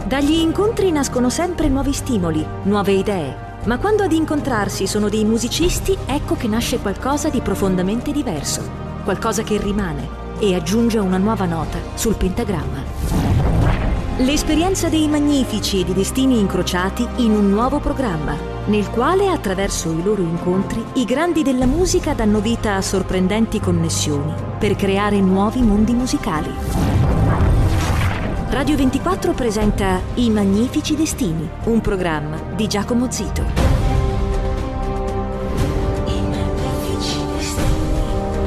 Dagli incontri nascono sempre nuovi stimoli, nuove idee, ma quando ad incontrarsi sono dei musicisti, ecco che nasce qualcosa di profondamente diverso, qualcosa che rimane e aggiunge una nuova nota sul pentagramma. L'esperienza dei Magnifici e di destini incrociati in un nuovo programma, nel quale, attraverso i loro incontri, i grandi della musica danno vita a sorprendenti connessioni per creare nuovi mondi musicali. Radio 24 presenta I Magnifici Destini, un programma di Giacomo Zito. I Magnifici Destini.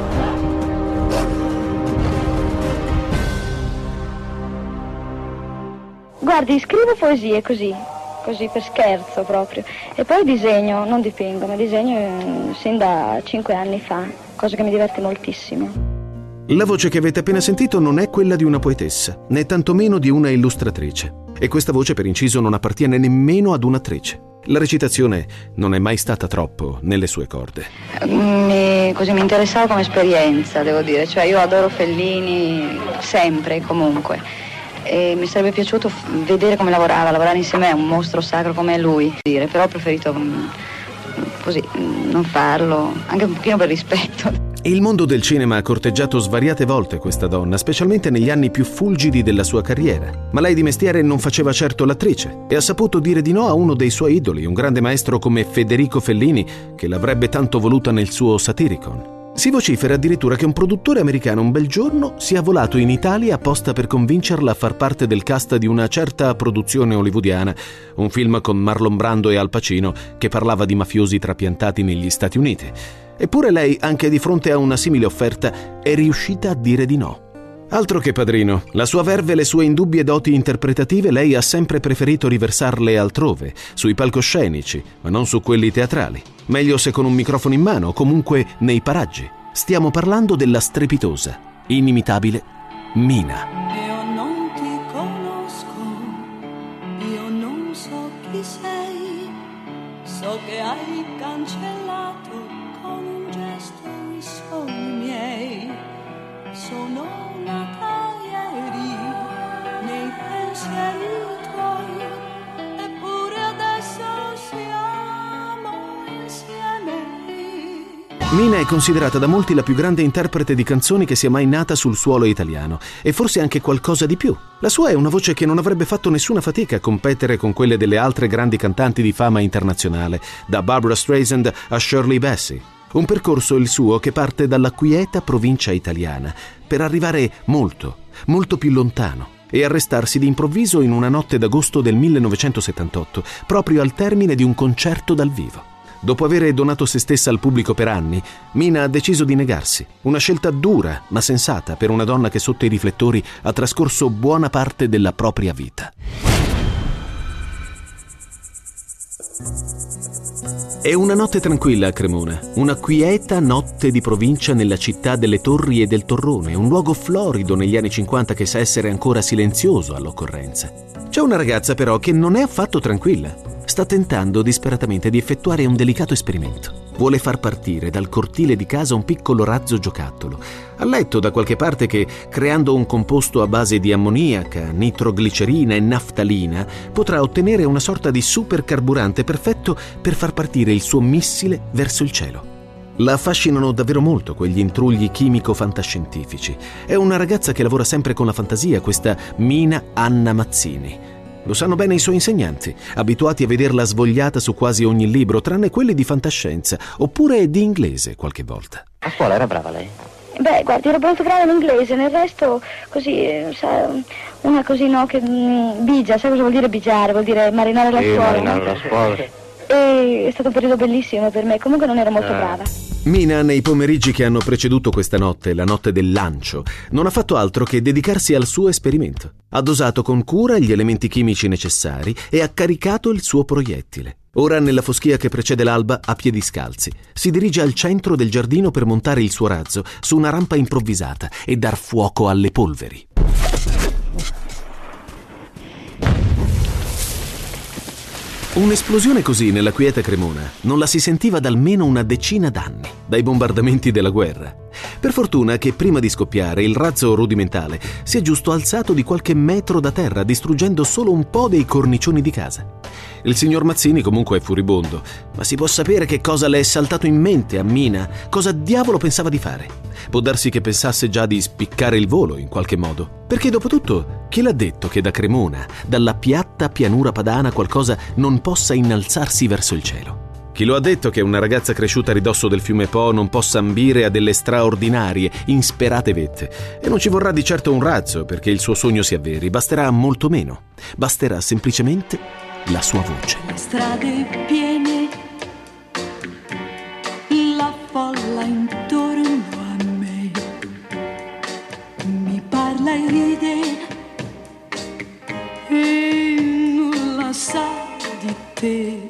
Guardi, scrivo poesie così per scherzo proprio. E poi disegno, non dipingo, ma disegno sin da 5 anni fa, cosa che mi diverte moltissimo. La voce che avete appena sentito non è quella di una poetessa, né tantomeno di una illustratrice. E questa voce, per inciso, non appartiene nemmeno ad un'attrice. La recitazione non è mai stata troppo nelle sue corde. Mi interessava come esperienza, devo dire. Cioè, io adoro Fellini sempre e comunque. E mi sarebbe piaciuto vedere come lavorare insieme a un mostro sacro come lui. Però ho preferito così, non farlo, anche un pochino per rispetto. Il mondo del cinema ha corteggiato svariate volte questa donna, specialmente negli anni più fulgidi della sua carriera. Ma lei di mestiere non faceva certo l'attrice e ha saputo dire di no a uno dei suoi idoli, un grande maestro come Federico Fellini, che l'avrebbe tanto voluta nel suo Satyricon. Si vocifera addirittura che un produttore americano un bel giorno sia volato in Italia apposta per convincerla a far parte del cast di una certa produzione hollywoodiana, un film con Marlon Brando e Al Pacino che parlava di mafiosi trapiantati negli Stati Uniti. Eppure lei, anche di fronte a una simile offerta, è riuscita a dire di no. Altro che Padrino, la sua verve e le sue indubbie doti interpretative lei ha sempre preferito riversarle altrove, sui palcoscenici, ma non su quelli teatrali. Meglio se con un microfono in mano, o comunque nei paraggi. Stiamo parlando della strepitosa, inimitabile Mina. Io non ti conosco, io non so chi sei, so che hai cancellato con un gesto i sogni miei. Sono nata ieri nei pensieri tuoi, eppure adesso siamo insieme. Mina è considerata da molti la più grande interprete di canzoni che sia mai nata sul suolo italiano, e forse anche qualcosa di più. La sua è una voce che non avrebbe fatto nessuna fatica a competere con quelle delle altre grandi cantanti di fama internazionale, da Barbra Streisand a Shirley Bassey. Un percorso, il suo, che parte dalla quieta provincia italiana per arrivare molto, molto più lontano e arrestarsi d'improvviso in una notte d'agosto del 1978, proprio al termine di un concerto dal vivo. Dopo aver donato se stessa al pubblico per anni, Mina ha deciso di negarsi. Una scelta dura, ma sensata per una donna che sotto i riflettori ha trascorso buona parte della propria vita. È una notte tranquilla a Cremona, una quieta notte di provincia nella città delle Torri e del Torrone, un luogo florido negli anni 50 che sa essere ancora silenzioso all'occorrenza. C'è una ragazza però che non è affatto tranquilla. Sta tentando disperatamente di effettuare un delicato esperimento. Vuole far partire dal cortile di casa un piccolo razzo giocattolo. Ha letto da qualche parte che, creando un composto a base di ammoniaca, nitroglicerina e naftalina, potrà ottenere una sorta di supercarburante perfetto per far partire il suo missile verso il cielo. La affascinano davvero molto quegli intrugli chimico-fantascientifici. È una ragazza che lavora sempre con la fantasia, questa Mina Anna Mazzini. Lo sanno bene i suoi insegnanti, abituati a vederla svogliata su quasi ogni libro, tranne quelli di fantascienza, oppure di inglese qualche volta. A scuola era brava lei? Beh, guardi, ero molto brava in inglese, nel resto così, sa, una così no, che bigia, sai cosa vuol dire bigiare? Vuol dire marinare la scuola. Marinare la scuola. E è stato un periodo bellissimo per me, comunque non ero molto brava. Mina, nei pomeriggi che hanno preceduto questa notte, la notte del lancio, non ha fatto altro che dedicarsi al suo esperimento. Ha dosato con cura gli elementi chimici necessari e ha caricato il suo proiettile. Ora, nella foschia che precede l'alba, a piedi scalzi, si dirige al centro del giardino per montare il suo razzo su una rampa improvvisata e dar fuoco alle polveri. Un'esplosione così nella quieta Cremona non la si sentiva da almeno una decina d'anni, dai bombardamenti della guerra. Per fortuna che prima di scoppiare il razzo rudimentale si è giusto alzato di qualche metro da terra, distruggendo solo un po' dei cornicioni di casa. Il signor Mazzini comunque è furibondo, ma si può sapere che cosa le è saltato in mente a Mina, cosa diavolo pensava di fare. Può darsi che pensasse già di spiccare il volo in qualche modo, perché dopotutto chi l'ha detto che da Cremona, dalla piatta pianura padana, qualcosa non possa innalzarsi verso il cielo? Chi lo ha detto che una ragazza cresciuta a ridosso del fiume Po non possa ambire a delle straordinarie, insperate vette? E non ci vorrà di certo un razzo perché il suo sogno si avveri, basterà molto meno. Basterà semplicemente la sua voce. Le strade piene, la folla intorno a me, mi parla e ride e nulla sa di te.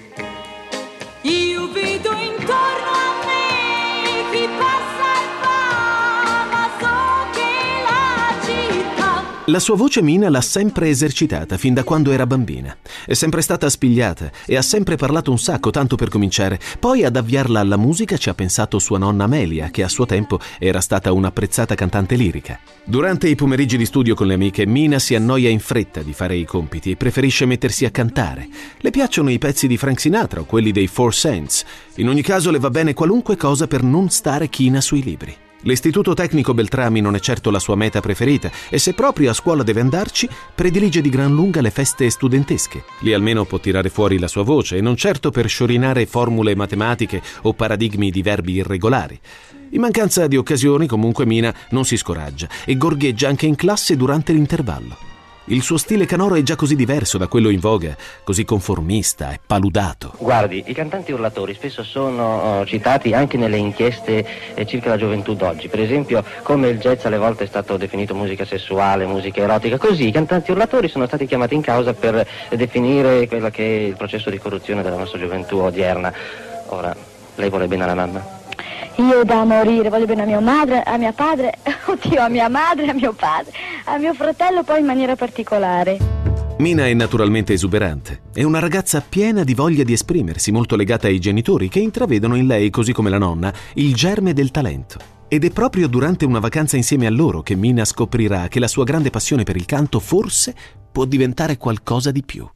Io vedo intorno a me chi passa e va, ma so che la città... La sua voce Mina l'ha sempre esercitata fin da quando era bambina. È sempre stata spigliata e ha sempre parlato un sacco, tanto per cominciare. Poi ad avviarla alla musica ci ha pensato sua nonna Amelia, che a suo tempo era stata un'apprezzata cantante lirica. Durante i pomeriggi di studio con le amiche, Mina si annoia in fretta di fare i compiti e preferisce mettersi a cantare. Le piacciono i pezzi di Frank Sinatra o quelli dei Four Saints. In ogni caso le va bene qualunque cosa per non stare china sui libri. L'Istituto Tecnico Beltrami non è certo la sua meta preferita e se proprio a scuola deve andarci, predilige di gran lunga le feste studentesche. Lì almeno può tirare fuori la sua voce e non certo per sciorinare formule matematiche o paradigmi di verbi irregolari. In mancanza di occasioni, comunque, Mina non si scoraggia e gorgheggia anche in classe durante l'intervallo. Il suo stile canoro è già così diverso da quello in voga, così conformista e paludato. Guardi, i cantanti urlatori spesso sono citati anche nelle inchieste circa la gioventù d'oggi. Per esempio, come il jazz alle volte è stato definito musica sessuale, musica erotica, così i cantanti urlatori sono stati chiamati in causa per definire quello che è il processo di corruzione della nostra gioventù odierna. Ora, lei vuole bene alla mamma? Io da morire, voglio bene a mia madre, a mio padre, oddio, a mia madre, a mio padre, a mio fratello poi in maniera particolare. Mina è naturalmente esuberante. È una ragazza piena di voglia di esprimersi, molto legata ai genitori che intravedono in lei, così come la nonna, il germe del talento. Ed è proprio durante una vacanza insieme a loro che Mina scoprirà che la sua grande passione per il canto forse può diventare qualcosa di più.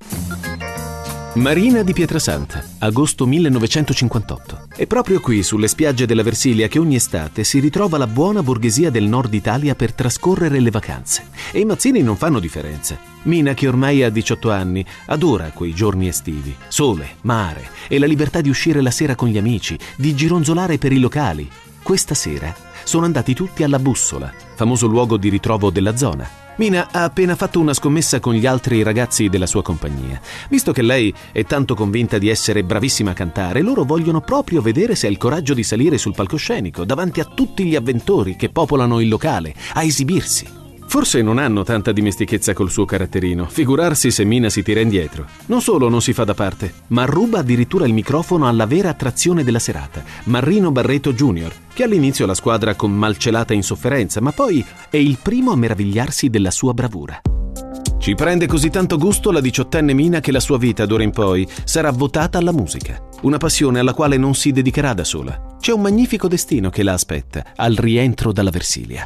Marina di Pietrasanta, agosto 1958. È proprio qui, sulle spiagge della Versilia, che ogni estate si ritrova la buona borghesia del nord Italia per trascorrere le vacanze. E i Mazzini non fanno differenza. Mina, che ormai ha 18 anni, adora quei giorni estivi. Sole, mare e la libertà di uscire la sera con gli amici, di gironzolare per i locali. Questa sera sono andati tutti alla Bussola, famoso luogo di ritrovo della zona. Mina ha appena fatto una scommessa con gli altri ragazzi della sua compagnia. Visto che lei è tanto convinta di essere bravissima a cantare, loro vogliono proprio vedere se ha il coraggio di salire sul palcoscenico davanti a tutti gli avventori che popolano il locale, a esibirsi. Forse non hanno tanta dimestichezza col suo caratterino, figurarsi se Mina si tira indietro. Non solo non si fa da parte, ma ruba addirittura il microfono alla vera attrazione della serata, Marrino Barreto Jr., che all'inizio la squadra con malcelata insofferenza, ma poi è il primo a meravigliarsi della sua bravura. Ci prende così tanto gusto la 18enne Mina che la sua vita d'ora in poi sarà votata alla musica, una passione alla quale non si dedicherà da sola. C'è un magnifico destino che la aspetta al rientro dalla Versilia.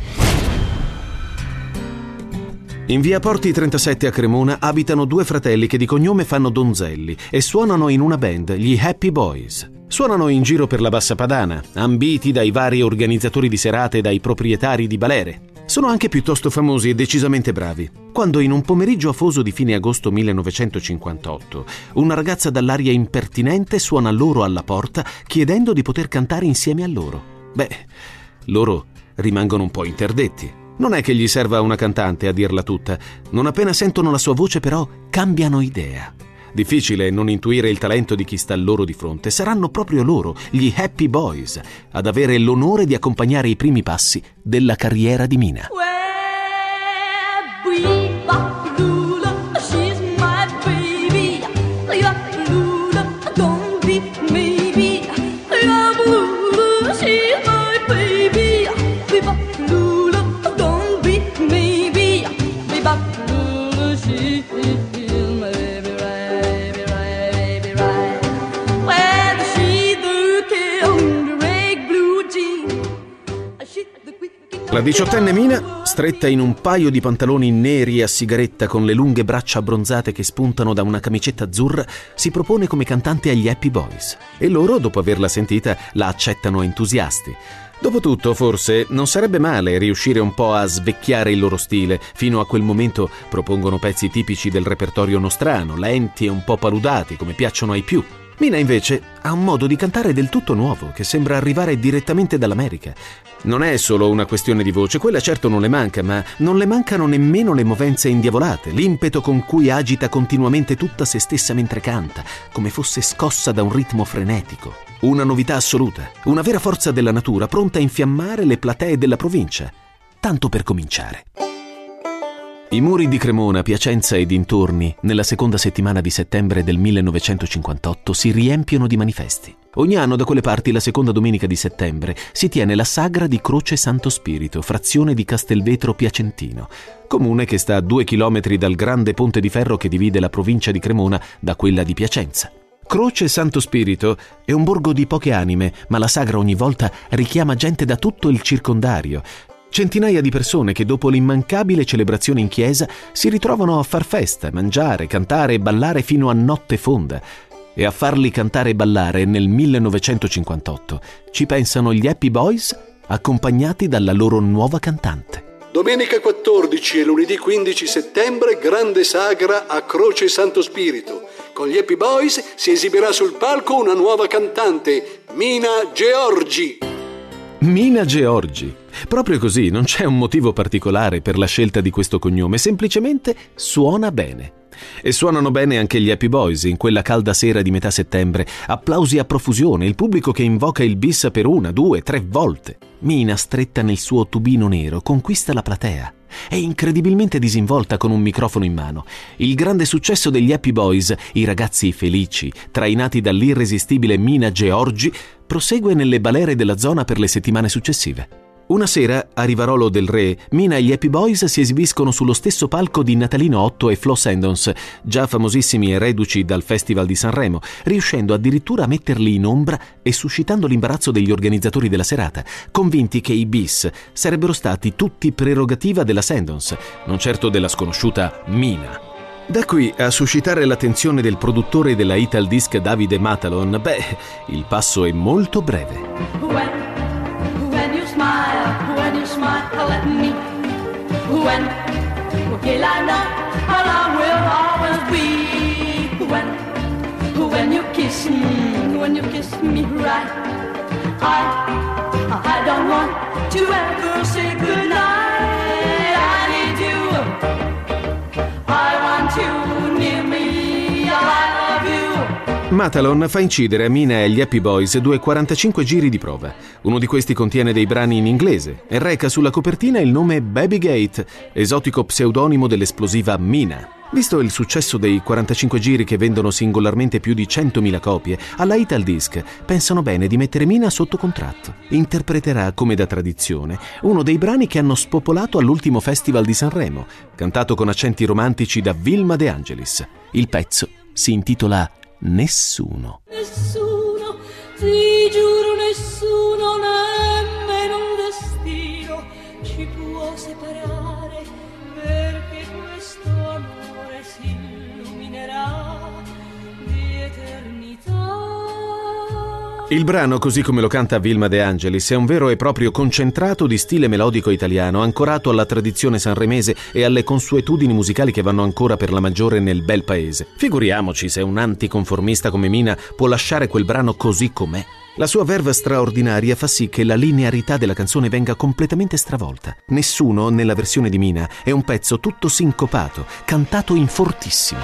In via Porti 37 a Cremona abitano due fratelli che di cognome fanno Donzelli e suonano in una band, gli Happy Boys. Suonano in giro per la Bassa Padana, ambiti dai vari organizzatori di serate e dai proprietari di balere. Sono anche piuttosto famosi e decisamente bravi. Quando in un pomeriggio afoso di fine agosto 1958, una ragazza dall'aria impertinente suona loro alla porta chiedendo di poter cantare insieme a loro. Beh, loro rimangono un po' interdetti. Non è che gli serva una cantante a dirla tutta. Non appena sentono la sua voce, però, cambiano idea. Difficile non intuire il talento di chi sta loro di fronte. Saranno proprio loro, gli Happy Boys, ad avere l'onore di accompagnare i primi passi della carriera di Mina. La diciottenne Mina, stretta in un paio di pantaloni neri a sigaretta con le lunghe braccia abbronzate che spuntano da una camicetta azzurra, si propone come cantante agli Happy Boys. E loro, dopo averla sentita, la accettano entusiasti. Dopotutto, forse, non sarebbe male riuscire un po' a svecchiare il loro stile. Fino a quel momento propongono pezzi tipici del repertorio nostrano, lenti e un po' paludati, come piacciono ai più. Mina invece ha un modo di cantare del tutto nuovo, che sembra arrivare direttamente dall'America. Non è solo una questione di voce, quella certo non le manca, ma non le mancano nemmeno le movenze indiavolate, l'impeto con cui agita continuamente tutta se stessa mentre canta, come fosse scossa da un ritmo frenetico. Una novità assoluta, una vera forza della natura pronta a infiammare le platee della provincia. Tanto per cominciare. I muri di Cremona, Piacenza e dintorni, nella seconda settimana di settembre del 1958, si riempiono di manifesti. Ogni anno da quelle parti, la seconda domenica di settembre, si tiene la sagra di Croce Santo Spirito, frazione di Castelvetro Piacentino, comune che sta a 2 chilometri dal grande ponte di ferro che divide la provincia di Cremona da quella di Piacenza. Croce Santo Spirito è un borgo di poche anime, ma la sagra ogni volta richiama gente da tutto il circondario. Centinaia di persone che dopo l'immancabile celebrazione in chiesa si ritrovano a far festa, mangiare, cantare e ballare fino a notte fonda. E a farli cantare e ballare nel 1958 ci pensano gli Happy Boys, accompagnati dalla loro nuova cantante. Domenica 14 e lunedì 15 settembre, grande sagra a Croce Santo Spirito. Con gli Happy Boys si esibirà sul palco una nuova cantante, Mina Georgi. Mina Georgi. Proprio così, non c'è un motivo particolare per la scelta di questo cognome, semplicemente suona bene. E suonano bene anche gli Happy Boys in quella calda sera di metà settembre. Applausi a profusione, il pubblico che invoca il bis per 1, 2, 3 volte. Mina, stretta nel suo tubino nero, conquista la platea. È incredibilmente disinvolta con un microfono in mano. Il grande successo degli Happy Boys, i ragazzi felici, trainati dall'irresistibile Mina Georgi, prosegue nelle balere della zona per le settimane successive. Una sera, a Rivarolo del Re, Mina e gli Happy Boys si esibiscono sullo stesso palco di Natalino Otto e Flo Sandons, già famosissimi e reduci dal Festival di Sanremo, riuscendo addirittura a metterli in ombra e suscitando l'imbarazzo degli organizzatori della serata, convinti che i bis sarebbero stati tutti prerogativa della Sandons, non certo della sconosciuta Mina. Da qui a suscitare l'attenzione del produttore della Ital Disc Davide Matalon, il passo è molto breve. When you smile at me, when will I know how I will always be? When you kiss me right, I don't want to ever say goodnight. I need you, I want you near me, I love you. Matalon fa incidere a Mina e agli Happy Boys 45 giri di prova. Uno di questi contiene dei brani in inglese e reca sulla copertina il nome Baby Gate, esotico pseudonimo dell'esplosiva Mina. Visto il successo dei 45 giri che vendono singolarmente più di 100.000 copie, alla Ital Disc pensano bene di mettere Mina sotto contratto. Interpreterà, come da tradizione, uno dei brani che hanno spopolato all'ultimo Festival di Sanremo, cantato con accenti romantici da Vilma De Angelis. Il pezzo si intitola Nessuno. Nessuno, ti giuro nessuno, nemmeno un destino ci può separare, perché questo amore si illuminerà di eternità. Il brano, così come lo canta Vilma De Angelis, è un vero e proprio concentrato di stile melodico italiano, ancorato alla tradizione sanremese e alle consuetudini musicali che vanno ancora per la maggiore nel bel paese. Figuriamoci se un anticonformista come Mina può lasciare quel brano così com'è. La sua verve straordinaria fa sì che la linearità della canzone venga completamente stravolta. Nessuno, nella versione di Mina, è un pezzo tutto sincopato, cantato in fortissimo.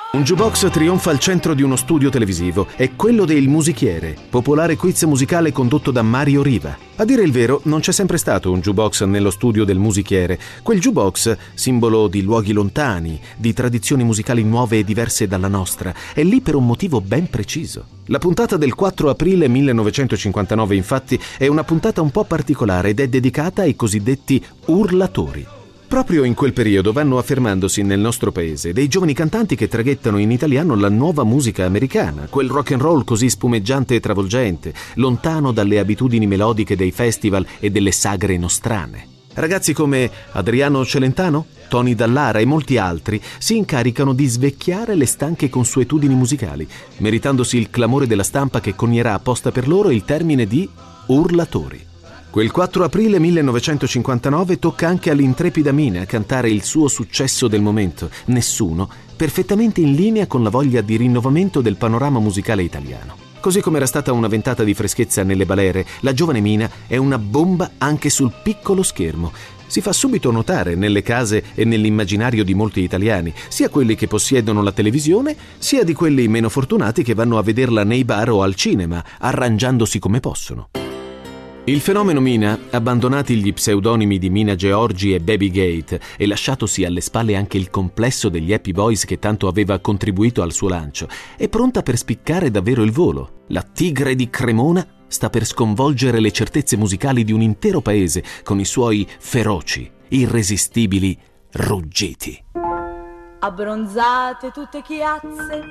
Un jukebox trionfa al centro di uno studio televisivo. È quello del Musichiere, popolare quiz musicale condotto da Mario Riva. A dire il vero, non c'è sempre stato un jukebox nello studio del Musichiere. Quel jukebox, simbolo di luoghi lontani, di tradizioni musicali nuove e diverse dalla nostra, è lì per un motivo ben preciso. La puntata del 4 aprile 1959, infatti, è una puntata un po' particolare ed è dedicata ai cosiddetti urlatori. Proprio in quel periodo vanno affermandosi nel nostro paese dei giovani cantanti che traghettano in italiano la nuova musica americana, quel rock and roll così spumeggiante e travolgente, lontano dalle abitudini melodiche dei festival e delle sagre nostrane. Ragazzi come Adriano Celentano, Tony Dallara e molti altri si incaricano di svecchiare le stanche consuetudini musicali, meritandosi il clamore della stampa che conierà apposta per loro il termine di urlatori. Quel 4 aprile 1959 tocca anche all'intrepida Mina cantare il suo successo del momento, Nessuno, perfettamente in linea con la voglia di rinnovamento del panorama musicale italiano. Così come era stata una ventata di freschezza nelle balere, la giovane Mina è una bomba anche sul piccolo schermo. Si fa subito notare nelle case e nell'immaginario di molti italiani, sia quelli che possiedono la televisione, sia di quelli meno fortunati che vanno a vederla nei bar o al cinema, arrangiandosi come possono. Il fenomeno Mina, abbandonati gli pseudonimi di Mina Georgi e Baby Gate e lasciatosi alle spalle anche il complesso degli Happy Boys che tanto aveva contribuito al suo lancio, è pronta per spiccare davvero il volo. La tigre di Cremona sta per sconvolgere le certezze musicali di un intero paese con i suoi feroci, irresistibili ruggiti. Abbronzate tutte chiazze,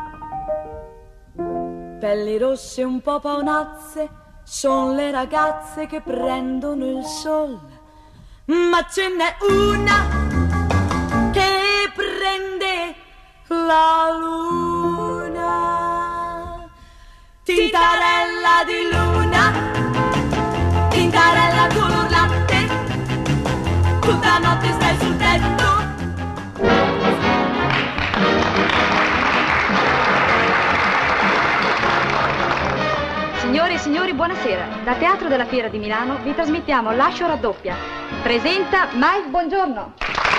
pelli rosse un po' paonazze, son le ragazze che prendono il sole, ma ce n'è una che prende la luna. Tintarella di luna, tintarella color latte, tutta notte stai sul tetto. Signore e signori, buonasera. Da Teatro della Fiera di Milano vi trasmettiamo Lascia o raddoppia. Presenta Mike Bongiorno.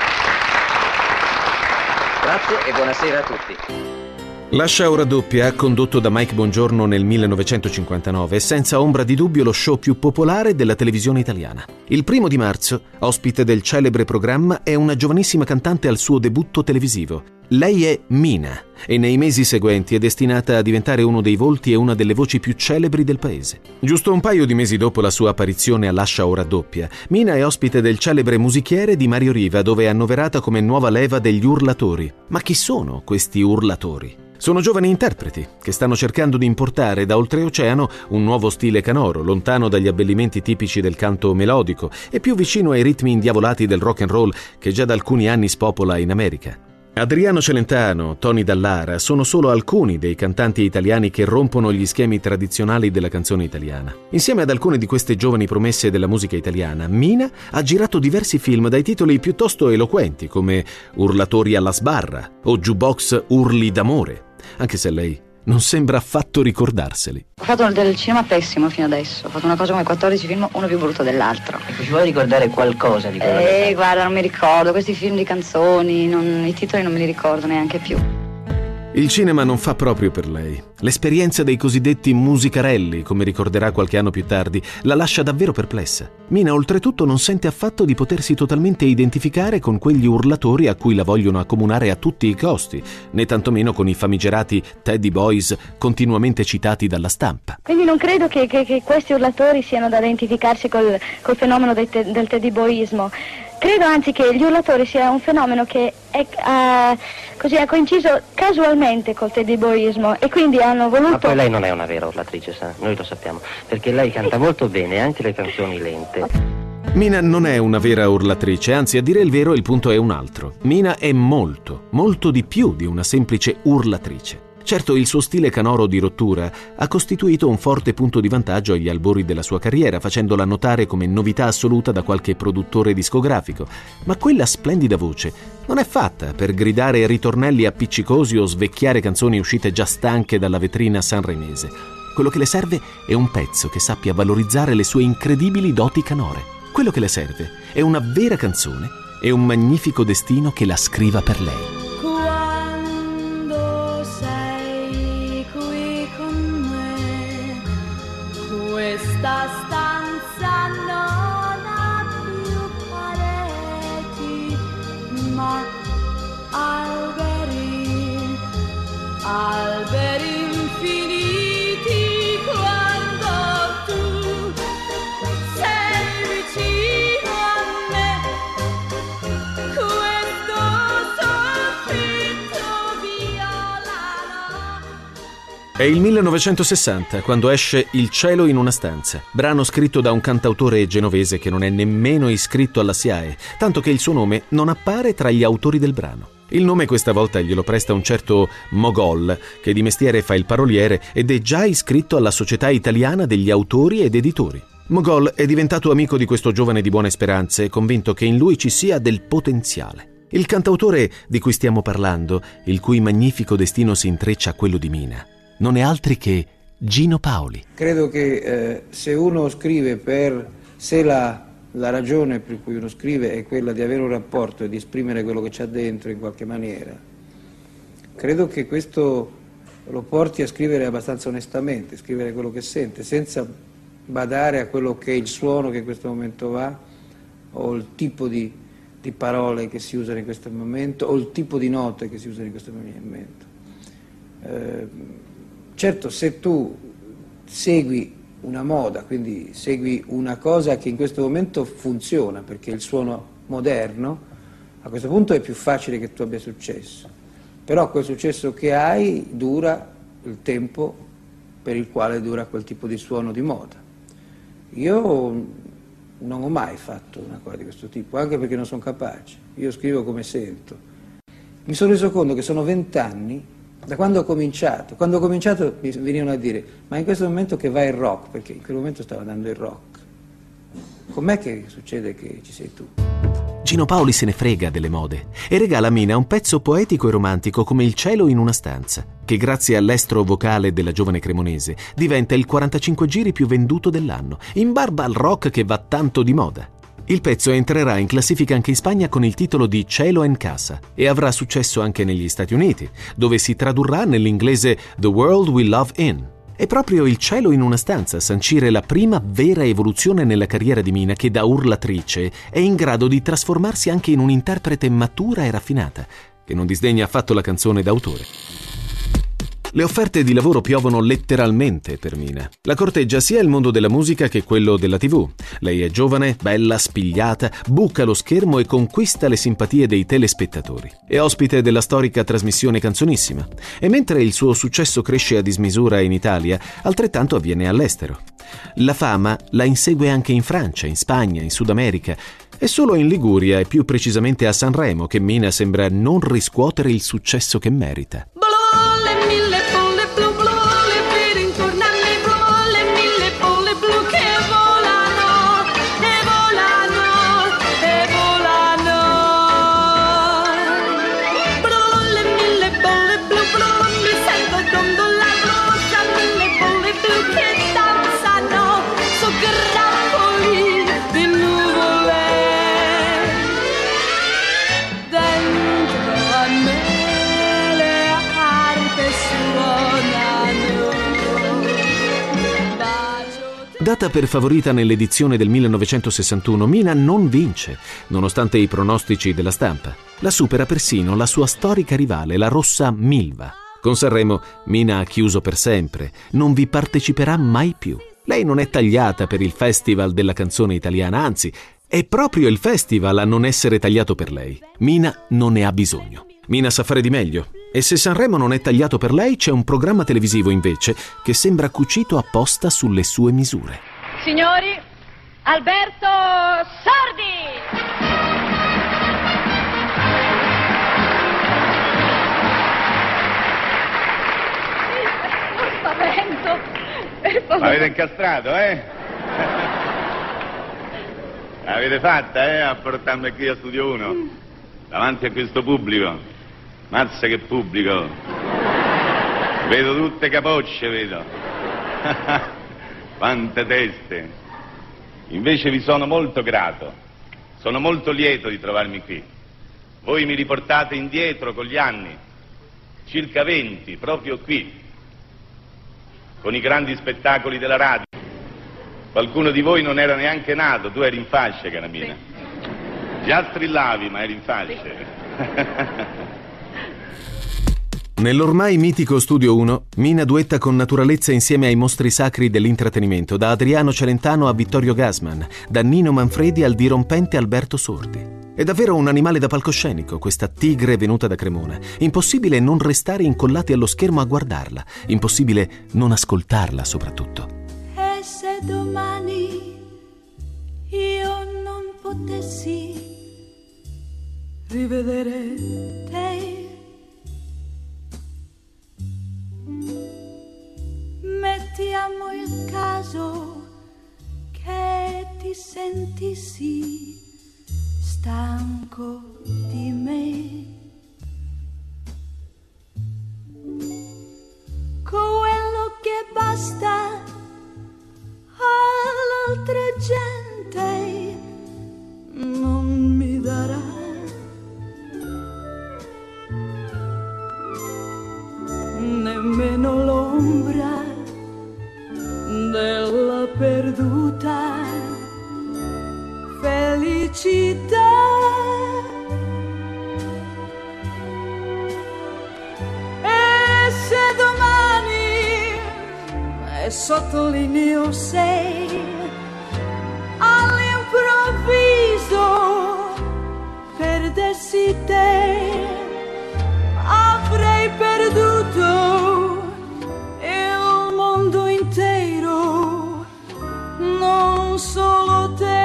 Grazie e buonasera a tutti. Lascia o raddoppia, condotto da Mike Bongiorno nel 1959, è senza ombra di dubbio lo show più popolare della televisione italiana. Il 1 di marzo, ospite del celebre programma, è una giovanissima cantante al suo debutto televisivo. Lei è Mina e nei mesi seguenti è destinata a diventare uno dei volti e una delle voci più celebri del paese. Giusto un paio di mesi dopo la sua apparizione a Lascia o raddoppia, Mina è ospite del celebre Musichiere di Mario Riva, dove è annoverata come nuova leva degli urlatori. Ma chi sono questi urlatori? Sono giovani interpreti che stanno cercando di importare da oltreoceano un nuovo stile canoro, lontano dagli abbellimenti tipici del canto melodico e più vicino ai ritmi indiavolati del rock and roll che già da alcuni anni spopola in America. Adriano Celentano, Tony Dallara sono solo alcuni dei cantanti italiani che rompono gli schemi tradizionali della canzone italiana. Insieme ad alcune di queste giovani promesse della musica italiana, Mina ha girato diversi film dai titoli piuttosto eloquenti come Urlatori alla sbarra o Jukebox Urli d'amore, anche se lei non sembra affatto ricordarseli. Ho fatto del cinema pessimo fino adesso, ho fatto una cosa come 14 film, uno più brutto dell'altro. Ecco, ci vuoi ricordare qualcosa di quello che guarda, non mi ricordo, questi film di canzoni, i titoli non me li ricordo neanche più. Il cinema non fa proprio per lei. L'esperienza dei cosiddetti musicarelli, come ricorderà qualche anno più tardi, la lascia davvero perplessa. Mina oltretutto non sente affatto di potersi totalmente identificare con quegli urlatori a cui la vogliono accomunare a tutti i costi, né tantomeno con i famigerati Teddy Boys continuamente citati dalla stampa. Quindi non credo che questi urlatori siano da identificarsi col fenomeno del teddyboismo. Credo anzi che gli urlatori sia un fenomeno che ha coinciso casualmente col teddyboismo e quindi hanno voluto... Ma poi lei non è una vera urlatrice, sa? Noi lo sappiamo, perché lei canta molto bene anche le canzoni lente. Mina non è una vera urlatrice, anzi a dire il vero il punto è un altro. Mina è molto, molto di più di una semplice urlatrice. Certo, il suo stile canoro di rottura ha costituito un forte punto di vantaggio agli albori della sua carriera, facendola notare come novità assoluta da qualche produttore discografico. Ma quella splendida voce non è fatta per gridare ritornelli appiccicosi o svecchiare canzoni uscite già stanche dalla vetrina sanremese. Quello che le serve è un pezzo che sappia valorizzare le sue incredibili doti canore. Quello che le serve è una vera canzone e un magnifico destino che la scriva per lei. Quando alberi infiniti quando tu sei vicino a me, questo soffitto violano. È il 1960 quando esce Il cielo in una stanza, brano scritto da un cantautore genovese che non è nemmeno iscritto alla SIAE, tanto che il suo nome non appare tra gli autori del brano. Il nome questa volta glielo presta un certo Mogol, che di mestiere fa il paroliere ed è già iscritto alla Società Italiana degli Autori ed Editori. Mogol è diventato amico di questo giovane di buone speranze, convinto che in lui ci sia del potenziale. Il cantautore di cui stiamo parlando, il cui magnifico destino si intreccia a quello di Mina, non è altri che Gino Paoli. Credo che se uno scrive se la ragione per cui uno scrive è quella di avere un rapporto e di esprimere quello che c'ha dentro in qualche maniera, credo che questo lo porti a scrivere abbastanza onestamente, scrivere quello che sente, senza badare a quello che è il suono che in questo momento va, o il tipo di parole che si usano in questo momento, o il tipo di note che si usano in questo momento. Certo, se tu segui una moda, quindi segui una cosa che in questo momento funziona, perché il suono moderno, a questo punto è più facile che tu abbia successo. Però quel successo che hai dura il tempo per il quale dura quel tipo di suono di moda. Io non ho mai fatto una cosa di questo tipo, anche perché non sono capace. Io scrivo come sento. Mi sono reso conto che sono 20 anni da quando ho cominciato. Quando ho cominciato mi venivano a dire: ma in questo momento che va il rock, perché in quel momento stava andando il rock, com'è che succede che ci sei tu? Gino Paoli se ne frega delle mode e regala a Mina un pezzo poetico e romantico come Il cielo in una stanza, che grazie all'estro vocale della giovane cremonese diventa il 45 giri più venduto dell'anno, in barba al rock che va tanto di moda. Il pezzo entrerà in classifica anche in Spagna con il titolo di Cielo en Casa e avrà successo anche negli Stati Uniti, dove si tradurrà nell'inglese The World We Love In. È proprio Il cielo in una stanza a sancire la prima vera evoluzione nella carriera di Mina, che da urlatrice è in grado di trasformarsi anche in un'interprete matura e raffinata, che non disdegna affatto la canzone d'autore. Le offerte di lavoro piovono letteralmente per Mina. La corteggia sia il mondo della musica che quello della TV. Lei è giovane, bella, spigliata, buca lo schermo e conquista le simpatie dei telespettatori. È ospite della storica trasmissione Canzonissima. E mentre il suo successo cresce a dismisura in Italia, altrettanto avviene all'estero. La fama la insegue anche in Francia, in Spagna, in Sud America. È solo in Liguria e più precisamente a Sanremo che Mina sembra non riscuotere il successo che merita. Data per favorita nell'edizione del 1961, Mina non vince, nonostante i pronostici della stampa. La supera persino la sua storica rivale, la rossa Milva. Con Sanremo, Mina ha chiuso per sempre, non vi parteciperà mai più. Lei non è tagliata per il Festival della canzone italiana, anzi, è proprio il festival a non essere tagliato per lei. Mina non ne ha bisogno. Mina sa fare di meglio. E se Sanremo non è tagliato per lei, c'è un programma televisivo invece che sembra cucito apposta sulle sue misure. Signori, Alberto Sordi! Spavento! L'avete incastrato, eh? L'avete fatta, a portarmi qui a Studio 1, davanti a questo pubblico. Mazza che pubblico! Vedo tutte capocce, vedo. Quante teste! Invece vi sono molto grato, sono molto lieto di trovarmi qui. Voi mi riportate indietro con gli anni, circa 20, proprio qui, con i grandi spettacoli della radio. Qualcuno di voi non era neanche nato, tu eri in fascia, cara Mina. Già strillavi, ma eri in fascia. Nell'ormai mitico Studio 1, Mina duetta con naturalezza insieme ai mostri sacri dell'intrattenimento, da Adriano Celentano a Vittorio Gassman, da Nino Manfredi al dirompente Alberto Sordi. È davvero un animale da palcoscenico, questa tigre venuta da Cremona. Impossibile non restare incollati allo schermo a guardarla, impossibile non ascoltarla soprattutto. E se domani io non potessi rivedere te, mettiamo il caso che ti sentissi stanco di me, quello che basta all'altra gente non mi darà. Nemmeno l'ombra della perduta felicità. E se domani, e sottolineo se, all'improvviso perdessi te, avrei perduto il mondo intero, non solo te.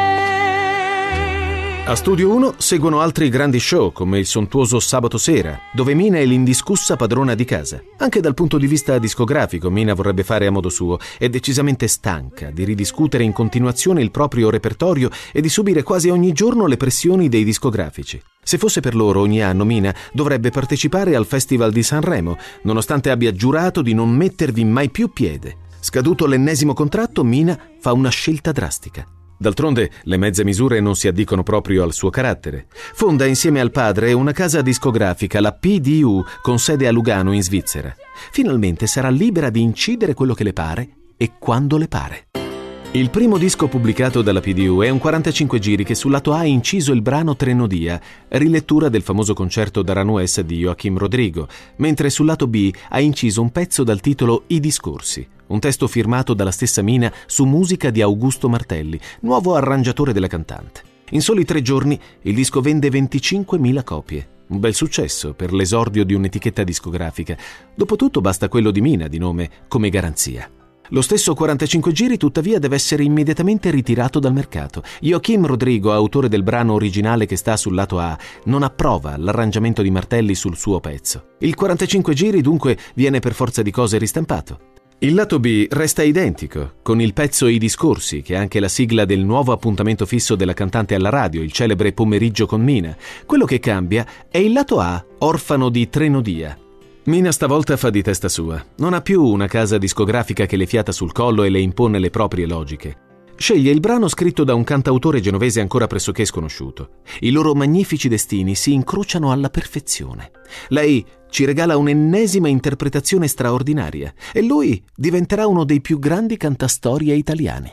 A Studio 1 seguono altri grandi show, come il sontuoso Sabato Sera, dove Mina è l'indiscussa padrona di casa. Anche dal punto di vista discografico, Mina vorrebbe fare a modo suo. È decisamente stanca di ridiscutere in continuazione il proprio repertorio e di subire quasi ogni giorno le pressioni dei discografici. Se fosse per loro, ogni anno Mina dovrebbe partecipare al Festival di Sanremo, nonostante abbia giurato di non mettervi mai più piede. Scaduto l'ennesimo contratto, Mina fa una scelta drastica. D'altronde le mezze misure non si addicono proprio al suo carattere. Fonda insieme al padre una casa discografica, la PDU, con sede a Lugano in Svizzera. Finalmente sarà libera di incidere quello che le pare e quando le pare. Il primo disco pubblicato dalla PDU è un 45 giri che sul lato A ha inciso il brano Trenodia, rilettura del famoso concerto d'Aranjuez di Joaquim Rodrigo, mentre sul lato B ha inciso un pezzo dal titolo I discorsi, un testo firmato dalla stessa Mina su musica di Augusto Martelli, nuovo arrangiatore della cantante. In soli 3 giorni il disco vende 25.000 copie. Un bel successo per l'esordio di un'etichetta discografica. Dopotutto basta quello di Mina di nome come garanzia. Lo stesso 45 giri tuttavia deve essere immediatamente ritirato dal mercato. Joaquim Rodrigo, autore del brano originale che sta sul lato A, non approva l'arrangiamento di Martelli sul suo pezzo. Il 45 giri dunque viene per forza di cose ristampato. Il lato B resta identico, con il pezzo I discorsi, che è anche la sigla del nuovo appuntamento fisso della cantante alla radio, il celebre Pomeriggio con Mina. Quello che cambia è il lato A, orfano di Trenodia. Mina stavolta fa di testa sua. Non ha più una casa discografica che le fiata sul collo e le impone le proprie logiche. Sceglie il brano scritto da un cantautore genovese ancora pressoché sconosciuto. I loro magnifici destini si incrociano alla perfezione. Lei ci regala un'ennesima interpretazione straordinaria e lui diventerà uno dei più grandi cantastorie italiani.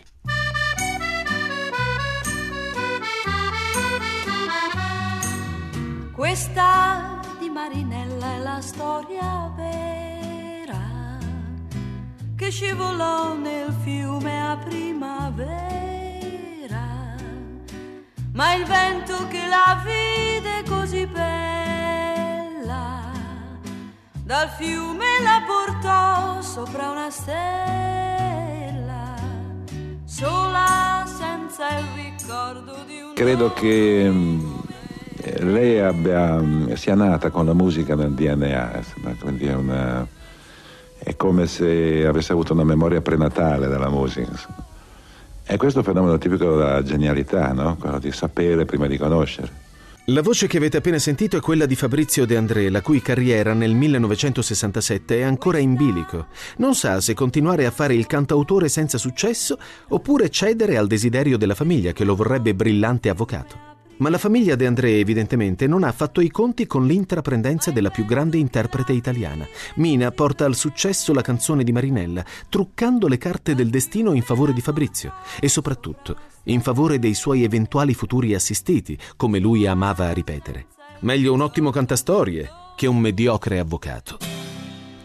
Questa di Marinella è la storia vera che scivolò nel fiume a primavera, ma il vento che la vide così bella dal fiume la portò sopra una stella, sola senza il ricordo di un... Credo che lei sia nata con la musica nel DNA, quindi è come se avesse avuto una memoria prenatale della musica. E questo è un fenomeno tipico della genialità, no? Quello di sapere prima di conoscere. La voce che avete appena sentito è quella di Fabrizio De André, la cui carriera nel 1967 è ancora in bilico. Non sa se continuare a fare il cantautore senza successo oppure cedere al desiderio della famiglia che lo vorrebbe brillante avvocato. Ma la famiglia De André evidentemente non ha fatto i conti con l'intraprendenza della più grande interprete italiana. Mina porta al successo la canzone di Marinella, truccando le carte del destino in favore di Fabrizio e soprattutto in favore dei suoi eventuali futuri assistiti, come lui amava ripetere. Meglio un ottimo cantastorie che un mediocre avvocato.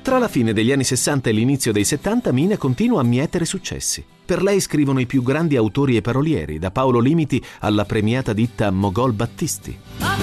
Tra la fine degli anni 60 e l'inizio dei 70 Mina continua a mietere successi. Per lei scrivono i più grandi autori e parolieri, da Paolo Limiti alla premiata ditta Mogol Battisti.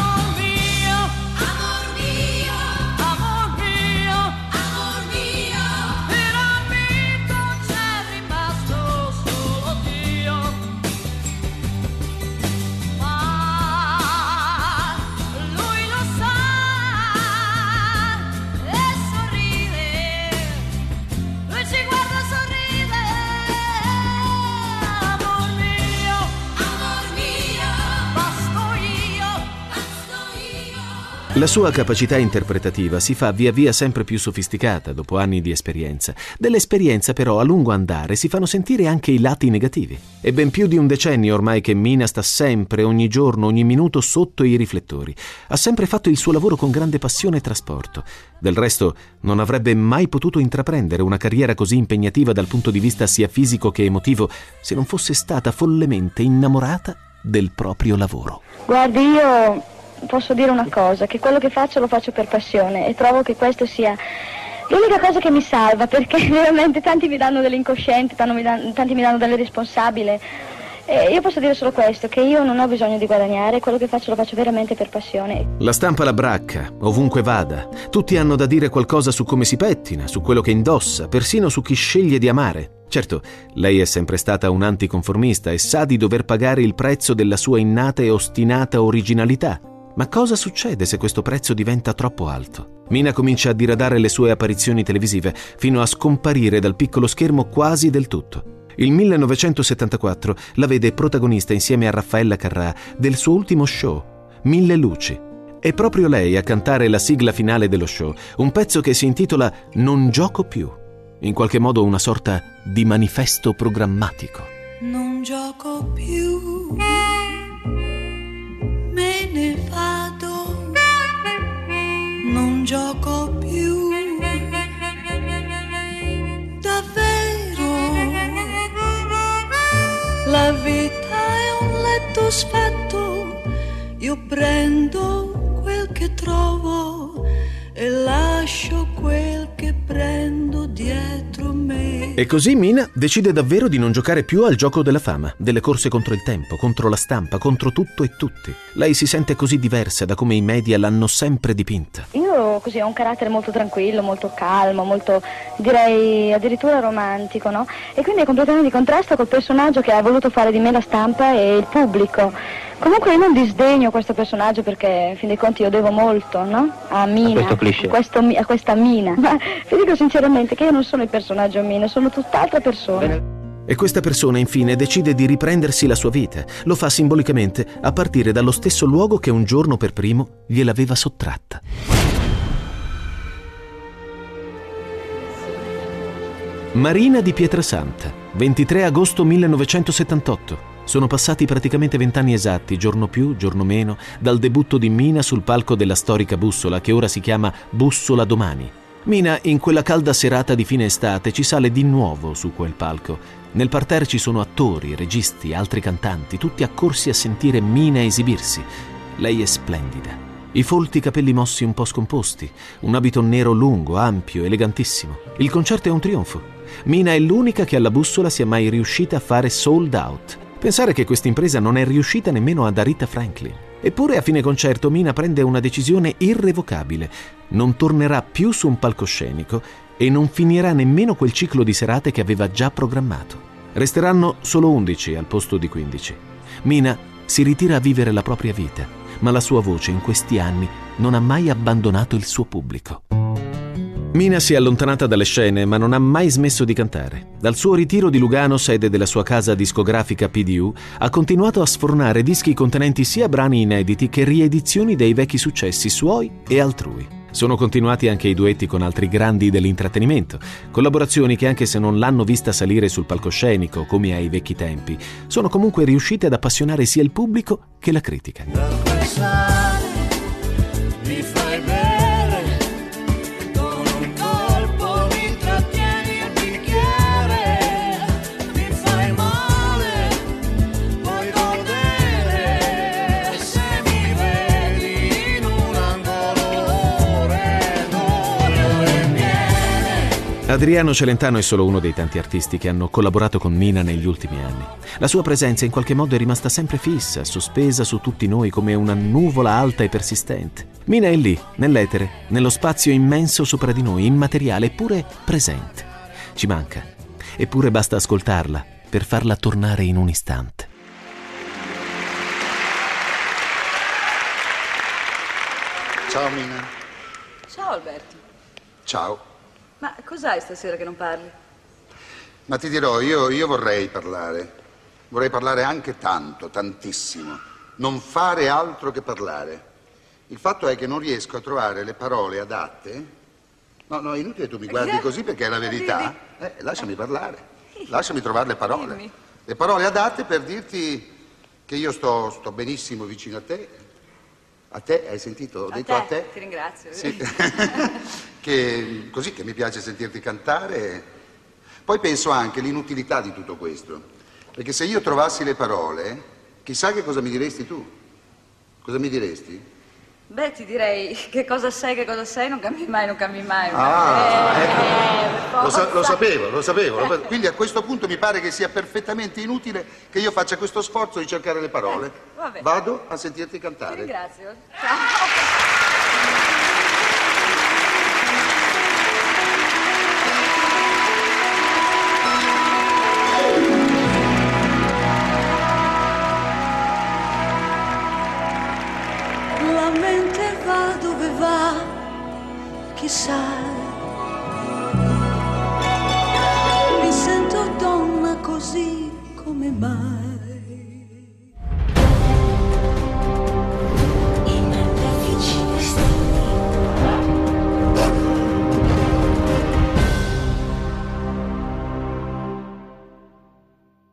La sua capacità interpretativa si fa via via sempre più sofisticata dopo anni di esperienza. Dell'esperienza però a lungo andare si fanno sentire anche i lati negativi. È ben più di un decennio ormai che Mina sta sempre, ogni giorno, ogni minuto sotto i riflettori. Ha sempre fatto il suo lavoro con grande passione e trasporto. Del resto non avrebbe mai potuto intraprendere una carriera così impegnativa dal punto di vista sia fisico che emotivo se non fosse stata follemente innamorata del proprio lavoro. Guardi, io posso dire una cosa, che quello che faccio lo faccio per passione e trovo che questo sia l'unica cosa che mi salva, perché veramente tanti mi danno delle incoscienti, tanti mi danno delle responsabili. E io posso dire solo questo, che io non ho bisogno di guadagnare, quello che faccio lo faccio veramente per passione. La stampa la bracca, ovunque vada. Tutti hanno da dire qualcosa su come si pettina, su quello che indossa, persino su chi sceglie di amare. Certo, lei è sempre stata un anticonformista e sa di dover pagare il prezzo della sua innata e ostinata originalità. Ma cosa succede se questo prezzo diventa troppo alto? Mina comincia a diradare le sue apparizioni televisive fino a scomparire dal piccolo schermo quasi del tutto. Il 1974 la vede protagonista insieme a Raffaella Carrà del suo ultimo show, Mille luci. È proprio lei a cantare la sigla finale dello show, un pezzo che si intitola Non gioco più, in qualche modo una sorta di manifesto programmatico. Non gioco più, me ne vado, non gioco più, davvero, la vita è un letto sfatto, io prendo quel che trovo e lascio quel che prendo dietro me. E così Mina decide davvero di non giocare più al gioco della fama, delle corse contro il tempo, contro la stampa, contro tutto e tutti. Lei si sente così diversa da come i media l'hanno sempre dipinta. Io così ho un carattere molto tranquillo, molto calmo, molto, direi addirittura romantico, no? E quindi è completamente di contrasto col personaggio che ha voluto fare di me la stampa e il pubblico. Comunque io non disdegno questo personaggio perché in fin dei conti io devo molto, no? A Mina, a questa Mina. Ma vi dico sinceramente che io non sono il personaggio Mina, sono tutt'altra persona. E questa persona infine decide di riprendersi la sua vita. Lo fa simbolicamente a partire dallo stesso luogo che un giorno per primo gliel'aveva sottratta. Marina di Pietrasanta, 23 agosto 1978. Sono passati praticamente 20 anni esatti, giorno più, giorno meno, dal debutto di Mina sul palco della storica Bussola, che ora si chiama Bussola Domani. Mina, in quella calda serata di fine estate, ci sale di nuovo su quel palco. Nel parterre ci sono attori, registi, altri cantanti, tutti accorsi a sentire Mina esibirsi. Lei è splendida. I folti capelli mossi un po' scomposti, un abito nero lungo, ampio, elegantissimo. Il concerto è un trionfo. Mina è l'unica che alla Bussola sia mai riuscita a fare sold out. Pensare che questa impresa non è riuscita nemmeno ad Aretha Franklin. Eppure a fine concerto Mina prende una decisione irrevocabile. Non tornerà più su un palcoscenico e non finirà nemmeno quel ciclo di serate che aveva già programmato. Resteranno solo 11 al posto di 15. Mina si ritira a vivere la propria vita, ma la sua voce in questi anni non ha mai abbandonato il suo pubblico. Mina si è allontanata dalle scene, ma non ha mai smesso di cantare. Dal suo ritiro di Lugano, sede della sua casa discografica PDU, ha continuato a sfornare dischi contenenti sia brani inediti che riedizioni dei vecchi successi suoi e altrui. Sono continuati anche i duetti con altri grandi dell'intrattenimento, collaborazioni che, anche se non l'hanno vista salire sul palcoscenico come ai vecchi tempi, sono comunque riuscite ad appassionare sia il pubblico che la critica. Mi fai bere, con un colpo mi trattieni il bicchiere, mi fai male, puoi godere, se mi vedi in un angolo ore e miele. Adriano Celentano è solo uno dei tanti artisti che hanno collaborato con Mina negli ultimi anni. La sua presenza in qualche modo è rimasta sempre fissa, sospesa su tutti noi come una nuvola alta e persistente. Mina è lì, nell'etere, nello spazio immenso sopra di noi, immateriale eppure presente. Ci manca, eppure basta ascoltarla per farla tornare in un istante. Ciao Mina. Ciao Alberto. Ciao. Ma cos'hai stasera che non parli? Ma ti dirò, io vorrei parlare anche tanto, tantissimo, non fare altro che parlare. Il fatto è che non riesco a trovare le parole adatte. No, è inutile tu mi guardi così perché è la verità. Lasciami parlare, lasciami trovare le parole. Dimmi. Le parole adatte per dirti che io sto benissimo vicino a te. A te, hai sentito? Ho detto a te? Ti ringrazio. Sì. che mi piace sentirti cantare. Poi penso anche all'inutilità di tutto questo, perché se io trovassi le parole, chissà che cosa mi diresti tu. Cosa mi diresti? Beh, ti direi che cosa sei, non cambi mai. Lo sapevo. Quindi a questo punto mi pare che sia perfettamente inutile che io faccia questo sforzo di cercare le parole. Vabbè. Vado a sentirti cantare. Ti ringrazio. Ciao. La mente va dove va, chissà. Mi sento donna così come mai.